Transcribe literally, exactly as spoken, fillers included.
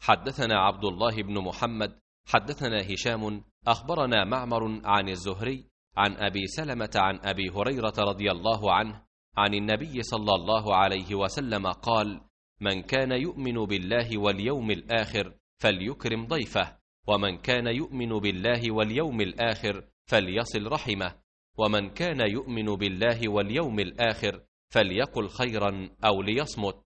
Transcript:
حدثنا عبد الله بن محمد حدثنا هشام أخبرنا معمر عن الزهري عن أبي سلمة عن أبي هريرة رضي الله عنه عن النبي صلى الله عليه وسلم قال: من كان يؤمن بالله واليوم الآخر فليكرم ضيفه، ومن كان يؤمن بالله واليوم الآخر فليصل رحمه، ومن كان يؤمن بالله واليوم الآخر فليقل خيرا أو ليصمت.